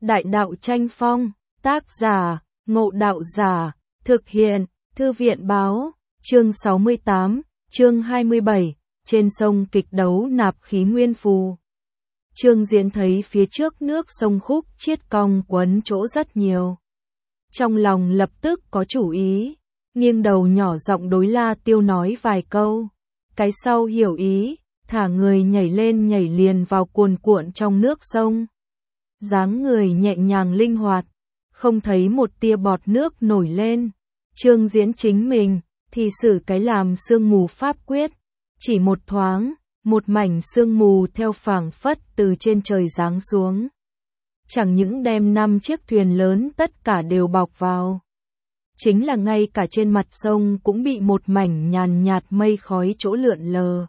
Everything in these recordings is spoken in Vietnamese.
Đại đạo tranh phong, tác giả, Ngộ Đạo Giả, thực hiện, Thư viện báo, chương 68, chương 27, trên sông kịch đấu nạp khí nguyên phù. Trương Diễn thấy phía trước nước sông khúc chiết cong quấn chỗ rất nhiều. Trong lòng lập tức có chủ ý, nghiêng đầu nhỏ giọng đối La Tiêu nói vài câu. Cái sau hiểu ý, thả người nhảy lên nhảy liền vào cuồn cuộn trong nước sông. Dáng người nhẹ nhàng linh hoạt, không thấy một tia bọt nước nổi lên. Trương Diễn chính mình thì sử cái làm sương mù pháp quyết, chỉ một thoáng, một mảnh sương mù theo phảng phất từ trên trời giáng xuống. Chẳng những đem 5 chiếc thuyền lớn tất cả đều bọc vào. Chính là ngay cả trên mặt sông cũng bị một mảnh nhàn nhạt mây khói chỗ lượn lờ.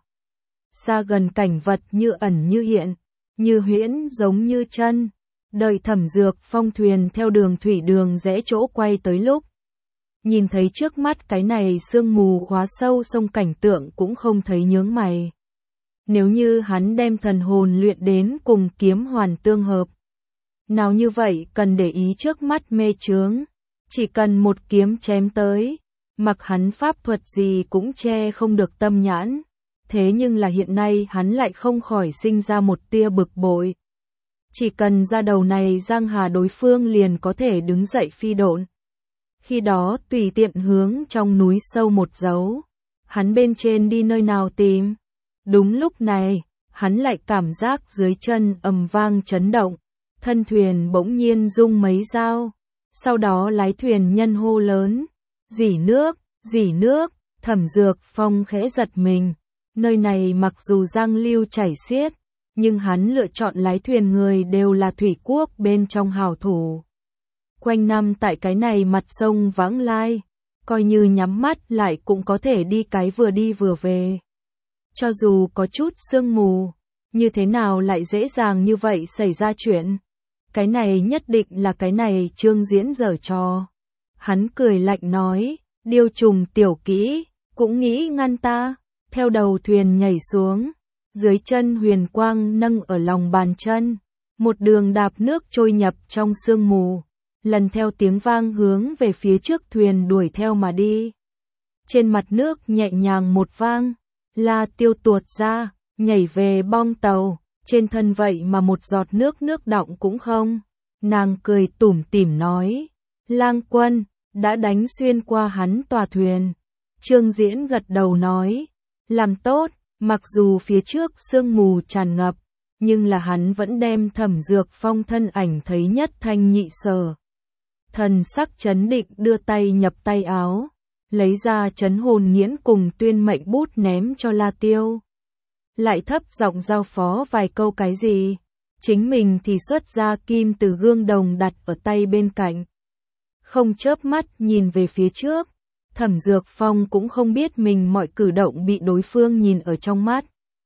Xa gần cảnh vật như ẩn như hiện, như huyễn giống như chân. Đợi Thẩm Dược Phong thuyền theo đường thủy đường rẽ chỗ quay tới lúc. Nhìn thấy trước mắt cái này sương mù khóa sâu sông cảnh tượng cũng không thấy nhướng mày. Nếu như hắn đem thần hồn luyện đến cùng kiếm hoàn tương hợp. Nào như vậy cần để ý trước mắt mê chướng. Chỉ cần một kiếm chém tới, mặc hắn pháp thuật gì cũng che không được tâm nhãn. Thế nhưng là hiện nay hắn lại không khỏi sinh ra một tia bực bội. Chỉ cần ra đầu này giang hà đối phương liền có thể đứng dậy phi độn. Khi đó tùy tiện hướng trong núi sâu một dấu. Hắn bên trên đi nơi nào tìm. Đúng lúc này, hắn lại cảm giác dưới chân ầm vang chấn động. Thân thuyền bỗng nhiên rung mấy dao. Sau đó lái thuyền nhân hô lớn. Dỉ nước, Thẩm Dược Phong khẽ giật mình. Nơi này mặc dù giang lưu chảy xiết, nhưng hắn lựa chọn lái thuyền người đều là thủy quốc bên trong hảo thủ. Quanh năm tại cái này mặt sông vãng lai, coi như nhắm mắt lại cũng có thể đi cái vừa đi vừa về. Cho dù có chút sương mù, như thế nào lại dễ dàng như vậy xảy ra chuyện. Cái này nhất định là cái này Trương Diễn giở trò. Hắn cười lạnh nói, điêu trùng tiểu kỹ, cũng nghĩ ngăn ta, theo đầu thuyền nhảy xuống. Dưới chân huyền quang nâng ở lòng bàn chân, một đường đạp nước trôi nhập trong sương mù, lần theo tiếng vang hướng về phía trước thuyền đuổi theo mà đi. Trên mặt nước nhẹ nhàng một vang, La Tiêu tuột ra, nhảy về bong tàu, trên thân vậy mà một giọt nước đọng cũng không. Nàng cười tủm tỉm nói, Lang Quân, đã đánh xuyên qua hắn tòa thuyền. Trương Diễn gật đầu nói, làm tốt. Mặc dù phía trước sương mù tràn ngập, nhưng là hắn vẫn đem Thẩm Dược Phong thân ảnh thấy nhất thanh nhị sở. Thần sắc chấn định đưa tay nhập tay áo, lấy ra chấn hồn nghiễn cùng tuyên mệnh bút ném cho La Tiêu. Lại thấp giọng giao phó vài câu cái gì, chính mình thì xuất ra kim từ gương đồng đặt ở tay bên cạnh. Không chớp mắt nhìn về phía trước. Thẩm Dược Phong cũng không biết mình mọi cử động bị đối phương nhìn ở trong mắt.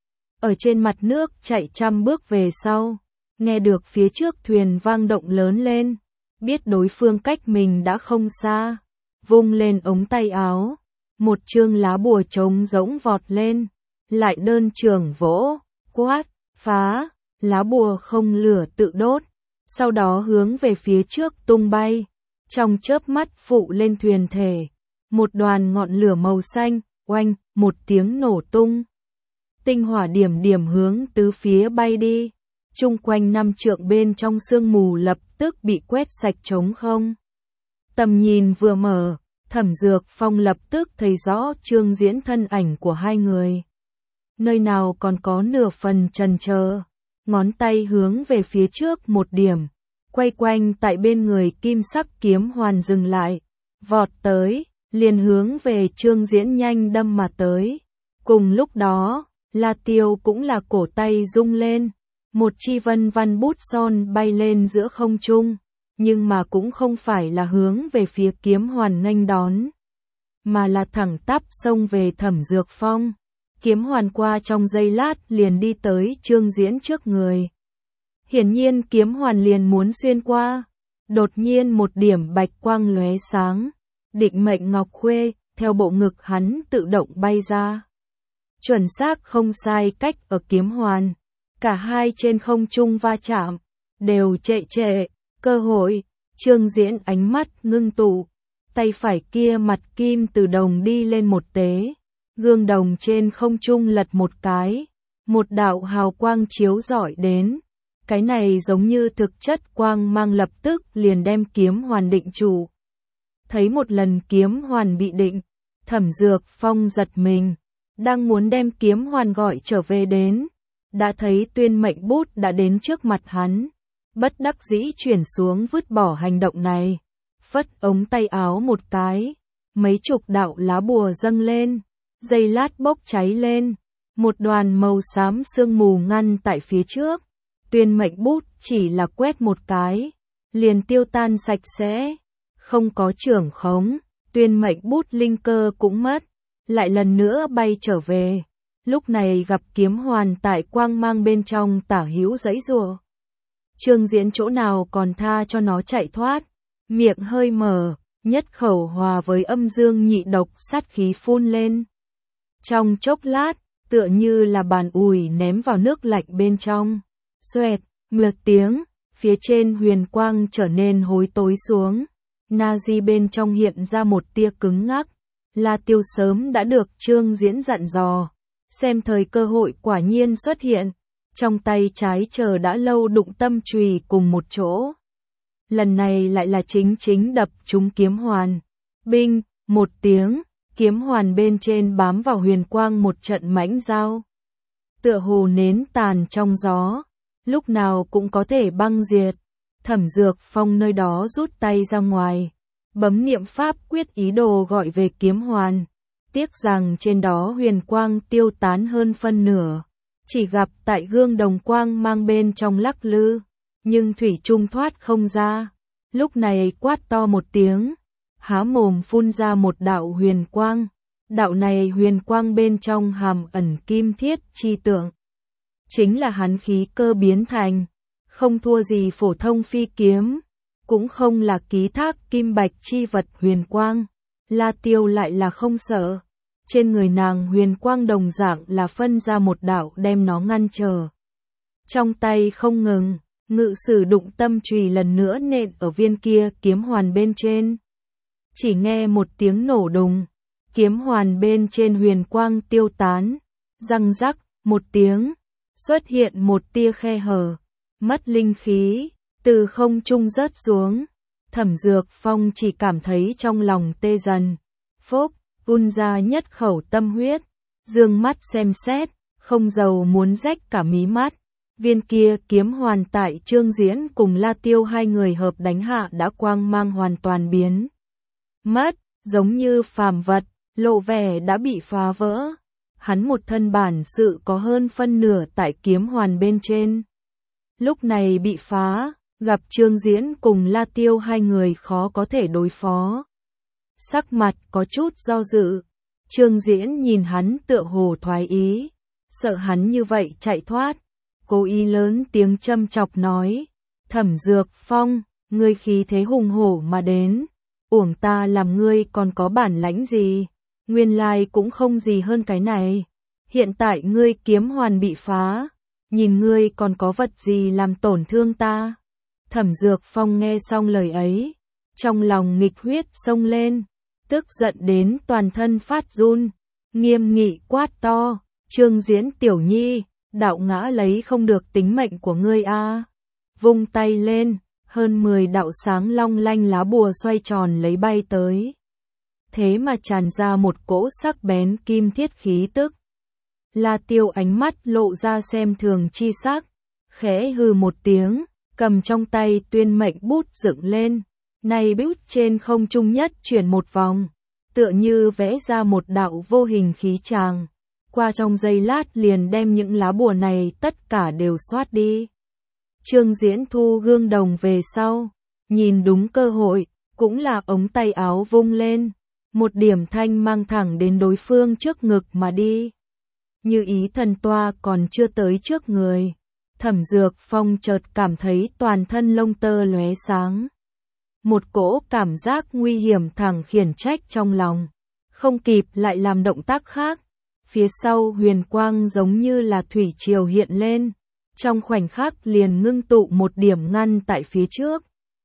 Ở trên mặt nước chạy 100 bước về sau, nghe được phía trước thuyền vang động lớn lên, biết đối phương cách mình đã không xa, vung lên ống tay áo, một chương lá bùa trống rỗng vọt lên, lại đơn trường vỗ, quát, phá, lá bùa không lửa tự đốt, sau đó hướng về phía trước tung bay, trong chớp mắt phụ lên thuyền thể. Một đoàn ngọn lửa màu xanh, oanh, một tiếng nổ tung. Tinh hỏa điểm điểm hướng tứ phía bay đi. Chung quanh 5 trượng bên trong sương mù lập tức bị quét sạch trống không. Tầm nhìn vừa mở, Thẩm Dược Phong lập tức thấy rõ Trương Diễn thân ảnh của hai người. Nơi nào còn có nửa phần chần chờ, ngón tay hướng về phía trước một điểm, quay quanh tại bên người kim sắc kiếm hoàn dừng lại, vọt tới. Liền hướng về Trương Diễn nhanh đâm mà tới. Cùng lúc đó, La Tiêu cũng là cổ tay rung lên. Một chi vân văn bút son bay lên giữa không trung. Nhưng mà cũng không phải là hướng về phía kiếm hoàn nghênh đón. Mà là thẳng tắp xông về Thẩm Dược Phong. Kiếm hoàn qua trong giây lát liền đi tới Trương Diễn trước người. Hiển nhiên kiếm hoàn liền muốn xuyên qua. Đột nhiên một điểm bạch quang lóe sáng. Định mệnh ngọc khuê, theo bộ ngực hắn tự động bay ra. Chuẩn xác không sai cách ở kiếm hoàn. Cả hai trên không trung va chạm, đều trệ trệ, Cơ hội, Trương Diễn ánh mắt ngưng tụ, tay phải kia mặt kim từ đồng đi lên một tế, gương đồng trên không trung lật một cái, một đạo hào quang chiếu rọi đến. Cái này giống như thực chất quang mang lập tức liền đem kiếm hoàn định trụ. Thấy một lần kiếm hoàn bị định, Thẩm Dược Phong giật mình, đang muốn đem kiếm hoàn gọi trở về đến, đã thấy tuyên mệnh bút đã đến trước mặt hắn, bất đắc dĩ chuyển xuống vứt bỏ hành động này, phất ống tay áo một cái, mấy chục đạo lá bùa dâng lên, giây lát bốc cháy lên, một đoàn màu xám sương mù ngăn tại phía trước, tuyên mệnh bút chỉ là quét một cái, liền tiêu tan sạch sẽ, không có trưởng khống, tuyên mệnh bút linh cơ cũng mất, lại lần nữa bay trở về, lúc này gặp kiếm hoàn tại quang mang bên trong tả hữu giãy giụa. Trương Diễn chỗ nào còn tha cho nó chạy thoát, miệng hơi mở, nhất khẩu hòa với âm dương nhị độc sát khí phun lên. Trong chốc lát, tựa như là bàn ủi ném vào nước lạnh bên trong. Xoẹt, một tiếng, phía trên huyền quang trở nên hối tối xuống. Nazi bên trong hiện ra một tia cứng ngắc. La Tiêu sớm đã được Trương Diễn dặn dò. Xem thời cơ hội quả nhiên xuất hiện. Trong tay trái chờ đã lâu đụng tâm chùy cùng một chỗ. Lần này lại là chính đập trúng kiếm hoàn. Binh, một tiếng, kiếm hoàn bên trên bám vào huyền quang một trận mãnh dao. Tựa hồ nến tàn trong gió, lúc nào cũng có thể băng diệt. Thẩm Dược Phong nơi đó rút tay ra ngoài, bấm niệm pháp quyết ý đồ gọi về kiếm hoàn. Tiếc rằng trên đó huyền quang tiêu tán hơn phân nửa, chỉ gặp tại gương đồng quang mang bên trong lắc lư, nhưng thủy chung thoát không ra. Lúc này quát to một tiếng, há mồm phun ra một đạo huyền quang. Đạo này huyền quang bên trong hàm ẩn kim thiết chi tượng, chính là hắn khí cơ biến thành, không thua gì phổ thông phi kiếm, cũng không là ký thác kim bạch chi vật huyền quang. La Tiêu lại là không sợ, trên người nàng huyền quang đồng dạng là phân ra một đạo đem nó ngăn trở. Trong tay không ngừng, ngự sử đụng tâm chùy lần nữa nện ở viên kia kiếm hoàn bên trên. Chỉ nghe một tiếng nổ đùng, kiếm hoàn bên trên huyền quang tiêu tán, răng rắc, một tiếng, xuất hiện một tia khe hở, mất linh khí, từ không trung rớt xuống. Thẩm Dược Phong chỉ cảm thấy trong lòng tê dần, phốc, phun ra nhất khẩu tâm huyết, dương mắt xem xét, không giàu muốn rách cả mí mắt. Viên kia kiếm hoàn tại Trương Diễn cùng La Tiêu hai người hợp đánh hạ đã quang mang hoàn toàn biến mất, giống như phàm vật, lộ vẻ đã bị phá vỡ. Hắn một thân bản sự có hơn phân nửa tại kiếm hoàn bên trên. Lúc này bị phá, gặp Trương Diễn cùng La Tiêu hai người khó có thể đối phó. Sắc mặt có chút do dự, Trương Diễn nhìn hắn tựa hồ thoái ý, sợ hắn như vậy chạy thoát. Cố ý lớn tiếng châm chọc nói, Thẩm Dược Phong, ngươi khí thế hùng hổ mà đến, uổng ta làm ngươi còn có bản lãnh gì, nguyên lai cũng không gì hơn cái này. Hiện tại ngươi kiếm hoàn bị phá, nhìn ngươi còn có vật gì làm tổn thương ta. Thẩm Dược Phong nghe xong lời ấy, trong lòng nghịch huyết xông lên, tức giận đến toàn thân phát run, nghiêm nghị quát to, Trương Diễn tiểu nhi, đạo ngã lấy không được tính mệnh của ngươi a. Vung tay lên, hơn 10 đạo sáng long lanh lá bùa xoay tròn lấy bay tới. Thế mà tràn ra một cỗ sắc bén kim thiết khí tức. La Tiêu ánh mắt lộ ra xem thường chi sắc, khẽ hừ một tiếng, cầm trong tay tuyên mệnh bút dựng lên, này bút trên không trung nhất chuyển một vòng, tựa như vẽ ra một đạo vô hình khí tràng, qua trong giây lát liền đem những lá bùa này tất cả đều xoát đi. Trương Diễn thu gương đồng về sau, nhìn đúng cơ hội, cũng là ống tay áo vung lên, một điểm thanh mang thẳng đến đối phương trước ngực mà đi. Như ý thần toa còn chưa tới trước người, Thẩm Dược Phong chợt cảm thấy toàn thân lông tơ lóe sáng. Một cỗ cảm giác nguy hiểm thẳng khiển trách trong lòng, không kịp lại làm động tác khác. Phía sau huyền quang giống như là thủy triều hiện lên, trong khoảnh khắc liền ngưng tụ một điểm ngăn tại phía trước.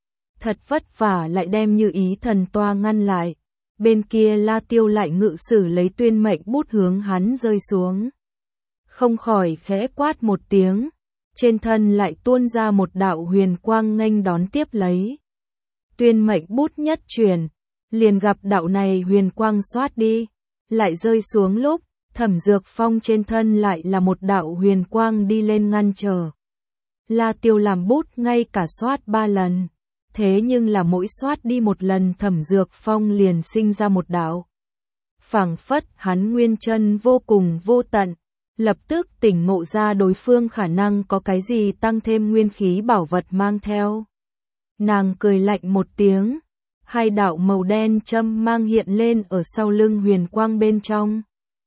thật vất vả lại đem Như Ý thần toa ngăn lại. Bên kia La Tiêu lại ngự sử lấy tuyên mệnh bút hướng hắn rơi xuống. Không khỏi khẽ quát một tiếng, trên thân lại tuôn ra một đạo huyền quang nghênh đón tiếp lấy. Tuyên mệnh bút nhất truyền, liền gặp đạo này huyền quang xoát đi, lại rơi xuống lúc, Thẩm Dược Phong trên thân lại là một đạo huyền quang đi lên ngăn trở. La Tiêu làm bút ngay cả xoát 3 lần, thế nhưng là mỗi xoát đi một lần Thẩm Dược Phong liền sinh ra một đạo. Phảng phất hắn nguyên chân vô cùng vô tận, lập tức tỉnh ngộ ra đối phương khả năng có cái gì tăng thêm nguyên khí bảo vật mang theo. Nàng cười lạnh một tiếng, hai đạo màu đen châm mang hiện lên ở sau lưng huyền quang bên trong.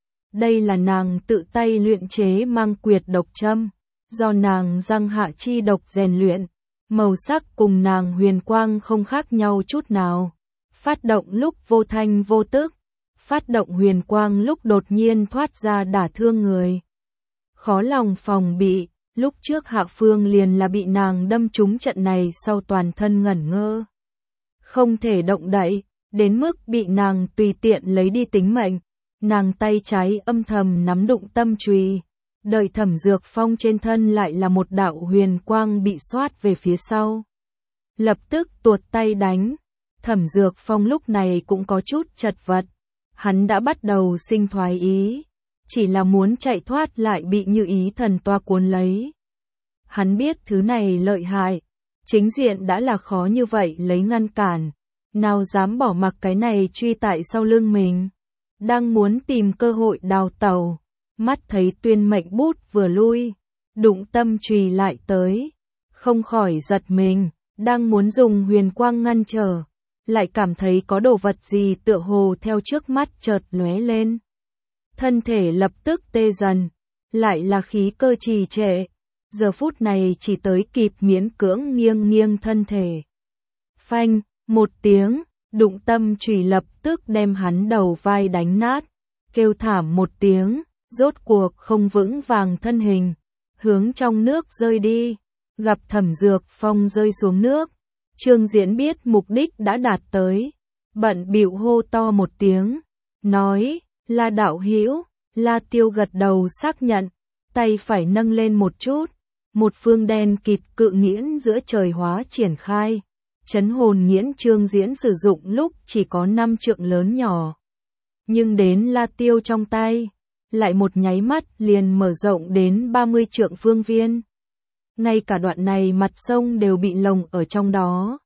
Đây là nàng tự tay luyện chế mang quyệt độc châm, do nàng răng hạ chi độc rèn luyện, màu sắc cùng nàng huyền quang không khác nhau chút nào. Phát động lúc vô thanh vô tức, phát động huyền quang lúc đột nhiên thoát ra đả thương người. Khó lòng phòng bị, lúc trước Hạ Phương liền là bị nàng đâm trúng trận này sau toàn thân ngẩn ngơ. Không thể động đậy, đến mức bị nàng tùy tiện lấy đi tính mệnh. Nàng tay trái âm thầm nắm đụng tâm chùy, đợi Thẩm Dược Phong trên thân lại là một đạo huyền quang bị xoát về phía sau. Lập tức tuột tay đánh, Thẩm Dược Phong lúc này cũng có chút chật vật, hắn đã bắt đầu sinh thoái ý, chỉ là muốn chạy thoát lại bị Như Ý thần toa cuốn lấy. Hắn biết thứ này lợi hại, chính diện đã là khó như vậy lấy ngăn cản, nào dám bỏ mặc cái này truy tại sau lưng mình. Đang muốn tìm cơ hội đào tẩu, mắt thấy tuyên mệnh bút vừa lui, đụng tâm chùy lại tới, không khỏi giật mình, đang muốn dùng huyền quang ngăn trở, lại cảm thấy có đồ vật gì tựa hồ theo trước mắt chợt lóe lên. Thân thể lập tức tê dần, lại là khí cơ trì trệ, giờ phút này chỉ tới kịp miễn cưỡng nghiêng nghiêng thân thể. Phanh, một tiếng, đụng tâm chùy lập tức đem hắn đầu vai đánh nát, kêu thảm một tiếng, rốt cuộc không vững vàng thân hình, hướng trong nước rơi đi, gặp Thẩm Dược Phong rơi xuống nước. Trương Diễn biết mục đích đã đạt tới, bận bịu hô to một tiếng, nói, La đạo hữu. La Tiêu gật đầu xác nhận, tay phải nâng lên một chút, một phương đen kịt cự nghiễn giữa trời hóa triển khai. Chấn hồn nghiễn Trương Diễn sử dụng lúc chỉ có 5 trượng lớn nhỏ, nhưng đến La Tiêu trong tay, lại một nháy mắt liền mở rộng đến 30 trượng phương viên. Ngay cả đoạn này mặt sông đều bị lồng ở trong đó.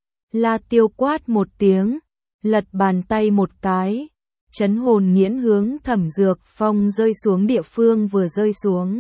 La Tiêu quát một tiếng, lật bàn tay một cái, chấn hồn nghiễn hướng Thẩm Dược Phong rơi xuống địa phương vừa rơi xuống.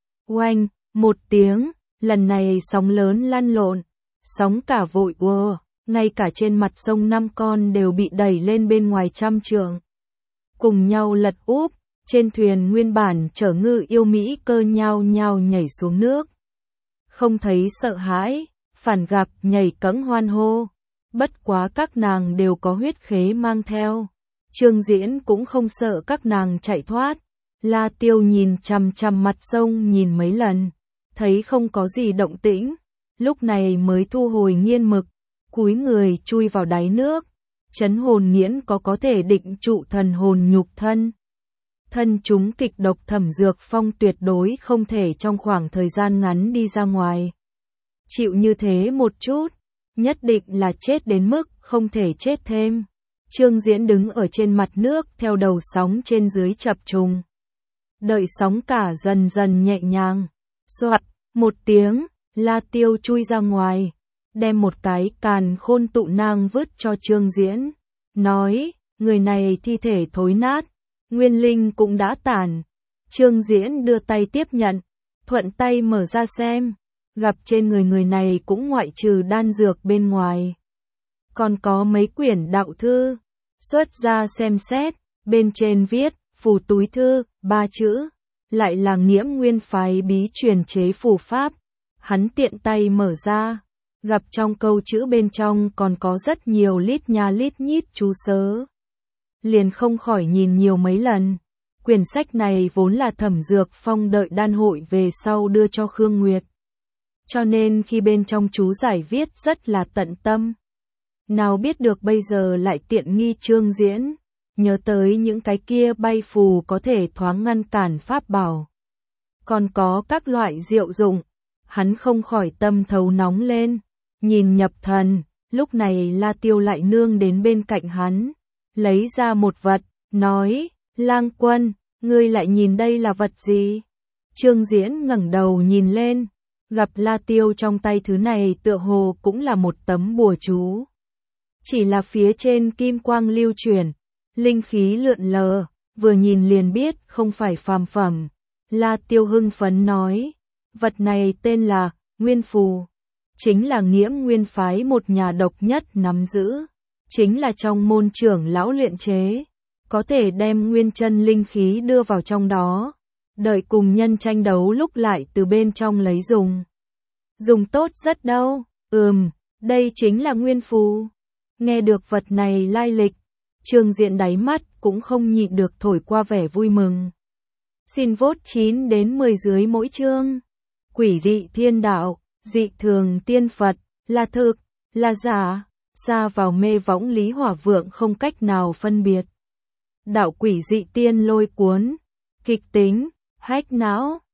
Oanh, một tiếng, lần này sóng lớn lăn lộn, sóng cả vội ùa, ngay cả trên mặt sông 5 con đều bị đẩy lên bên ngoài 100 trượng. Cùng nhau lật úp, trên thuyền nguyên bản chở ngư yêu Mỹ cơ nhao nhao nhảy xuống nước. Không thấy sợ hãi, phản gặp nhảy cẫng hoan hô, bất quá các nàng đều có huyết khế mang theo. Trương Diễn cũng không sợ các nàng chạy thoát. La Tiêu nhìn chằm chằm mặt sông nhìn mấy lần, thấy không có gì động tĩnh, lúc này mới thu hồi nghiên mực, cúi người chui vào đáy nước. Chấn hồn nghiễn có thể định trụ thần hồn nhục thân. Thân chúng kịch độc Thẩm Dược Phong tuyệt đối không thể trong khoảng thời gian ngắn đi ra ngoài. Chịu như thế một chút, nhất định là chết đến mức không thể chết thêm. Trương Diễn đứng ở trên mặt nước theo đầu sóng trên dưới chập trùng. Đợi sóng cả dần dần nhẹ nhàng. Soạt, một tiếng, La Tiêu chui ra ngoài, đem một cái càn khôn tụ nang vứt cho Trương Diễn. Nói, người này thi thể thối nát, nguyên linh cũng đã tàn. Trương Diễn đưa tay tiếp nhận, thuận tay mở ra xem, gặp trên người này cũng ngoại trừ đan dược bên ngoài. Còn có mấy quyển đạo thư, xuất ra xem xét, bên trên viết, phù túi thư, 3 chữ, lại là Nghiễm Nguyên phái bí truyền chế phù pháp. Hắn tiện tay mở ra, gặp trong câu chữ bên trong còn có rất nhiều lít nha lít nhít chú sớ. Liền không khỏi nhìn nhiều mấy lần. Quyển sách này vốn là Thẩm Dược Phong đợi đan hội về sau đưa cho Khương Nguyệt. cho nên khi bên trong chú giải viết rất là tận tâm. Nào biết được bây giờ lại tiện nghi Trương Diễn, nhớ tới những cái kia bay phù có thể thoáng ngăn cản pháp bảo. Còn có các loại diệu dụng, hắn không khỏi tâm thấu nóng lên, nhìn nhập thần, lúc này La Tiêu lại nương đến bên cạnh hắn, lấy ra một vật, nói, Lang Quân, ngươi lại nhìn đây là vật gì? Trương Diễn ngẩng đầu nhìn lên, gặp La Tiêu trong tay thứ này tựa hồ cũng là một tấm bùa chú. Chỉ là phía trên kim quang lưu chuyển, linh khí lượn lờ, vừa nhìn liền biết không phải phàm phẩm. La Tiêu hưng phấn nói, vật này tên là Nguyên Phù, chính là Nghiễm Nguyên phái một nhà độc nhất nắm giữ, chính là trong môn trưởng lão luyện chế, có thể đem nguyên chân linh khí đưa vào trong đó, đợi cùng nhân tranh đấu lúc lại từ bên trong lấy dùng. Dùng tốt rất đâu, đây chính là Nguyên Phù. Nghe được vật này lai lịch, Trương Diễn đáy mắt cũng không nhịn được thổi qua vẻ vui mừng. Xin vote 9 đến 10 dưới mỗi chương. Quỷ dị thiên đạo, dị thường tiên Phật, là thực, là giả, xa vào mê võng Lý Hỏa Vượng không cách nào phân biệt. Đạo quỷ dị tiên lôi cuốn, kịch tính, hách não.